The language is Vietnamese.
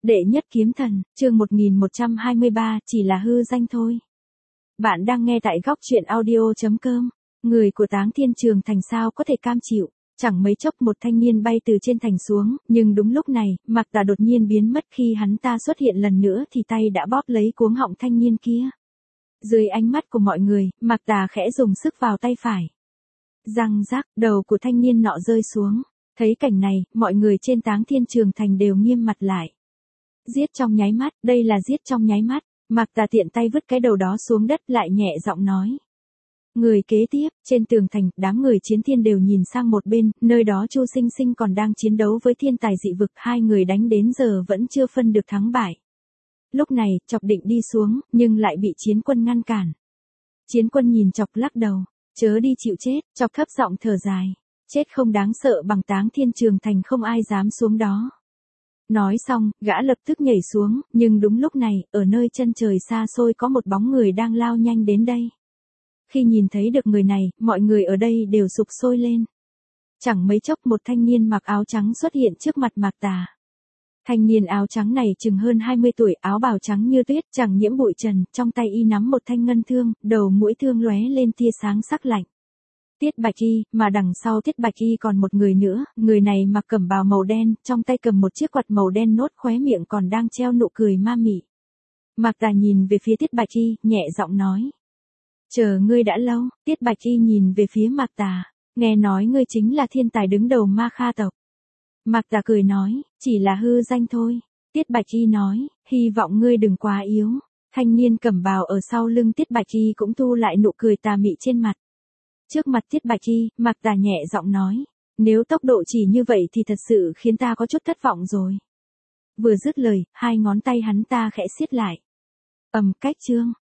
Đệ nhất kiếm thần, chương 1123, chỉ là hư danh thôi. Bạn đang nghe tại góc truyện audio.com. Người của Táng Thiên Trường Thành sao có thể cam chịu. Chẳng mấy chốc một thanh niên bay từ trên thành xuống, nhưng đúng lúc này, Mạc Tà đột nhiên biến mất. Khi hắn ta xuất hiện lần nữa thì tay đã bóp lấy cuống họng thanh niên kia. Dưới ánh mắt của mọi người, Mạc Tà khẽ dùng sức vào tay phải. Răng rắc, đầu của thanh niên nọ rơi xuống. Thấy cảnh này, mọi người trên Táng Thiên Trường Thành đều nghiêm mặt lại. Giết trong nháy mắt, đây là giết trong nháy mắt. Mạc Tà tiện tay vứt cái đầu đó xuống đất, lại nhẹ giọng nói. Người kế tiếp, trên tường thành, đám người chiến thiên đều nhìn sang một bên, nơi đó Chu Sinh Sinh còn đang chiến đấu với thiên tài dị vực, hai người đánh đến giờ vẫn chưa phân được thắng bại. Lúc này, Chọc định đi xuống, nhưng lại bị chiến quân ngăn cản. Chiến quân nhìn Chọc lắc đầu, chớ đi chịu chết. Chọc thấp giọng thở dài, chết không đáng sợ bằng Táng Thiên Trường Thành, không ai dám xuống đó. Nói xong, gã lập tức nhảy xuống, nhưng đúng lúc này, ở nơi chân trời xa xôi có một bóng người đang lao nhanh đến đây. Khi nhìn thấy được người này, mọi người ở đây đều sục sôi lên. Chẳng mấy chốc một thanh niên mặc áo trắng xuất hiện trước mặt Mạc Tà. Thanh niên áo trắng này chừng hơn 20 tuổi, áo bào trắng như tuyết, chẳng nhiễm bụi trần, trong tay y nắm một thanh ngân thương, đầu mũi thương lóe lên tia sáng sắc lạnh. Tiết Bạch Y, mà đằng sau Tiết Bạch Y còn một người nữa, người này mặc cẩm bào màu đen, trong tay cầm một chiếc quạt màu đen nốt, khóe miệng còn đang treo nụ cười ma mị. Mạc Tà nhìn về phía Tiết Bạch Y, nhẹ giọng nói. Chờ ngươi đã lâu. Tiết Bạch Y nhìn về phía Mạc Tà, nghe nói ngươi chính là thiên tài đứng đầu Ma Kha tộc. Mạc Tà cười nói, chỉ là hư danh thôi. Tiết Bạch Y nói, hy vọng ngươi đừng quá yếu. Thanh niên cẩm bào ở sau lưng Tiết Bạch Y cũng thu lại nụ cười tà mị trên mặt. Trước mặt Tiết Bạch Y, Mạc Tà nhẹ giọng nói, nếu tốc độ chỉ như vậy thì thật sự khiến ta có chút thất vọng rồi. Vừa dứt lời, hai ngón tay hắn ta khẽ siết lại. Cách chương.